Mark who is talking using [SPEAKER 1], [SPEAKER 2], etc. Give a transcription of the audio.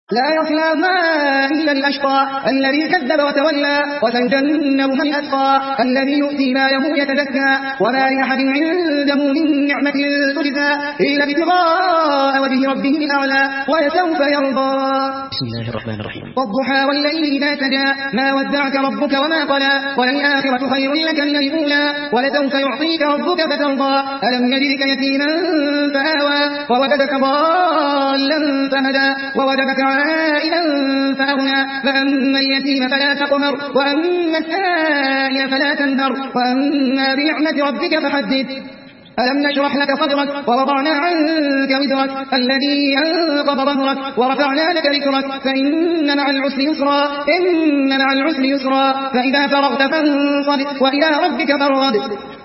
[SPEAKER 1] لا يصلاها إلا الأشقى الذي كذب وتولى وسيجنبها الأتقى الذي يؤتي ماله يتزكى وما لأحد عنده من نعمة تجزى إلا ابتغاء وجه ربه الأعلى ولسوف يرضى.
[SPEAKER 2] بسم الله الرحمن الرحيم.
[SPEAKER 1] والضحى والليل إذا سجى ما ودعك ربك وما قلى وللآخرة خير لك من الأولى ولسوف يعطيك ربك فترضى ألم يجدك يتيما فآوى ووجدك ضالا فهدى ووجدك عائلا فأغنى فأما اليتيم فلا تقهر وأما السائل فلا تنهر وأما بنعمة ربك فحدث ألم نشرح لك صدرك ووضعنا عنك وزرك الذي أنقض ظهرك ورفعنا لك ذكرك فإن مع العسر يسرا فإذا فرغت فانصب وإلى ربك فارغب.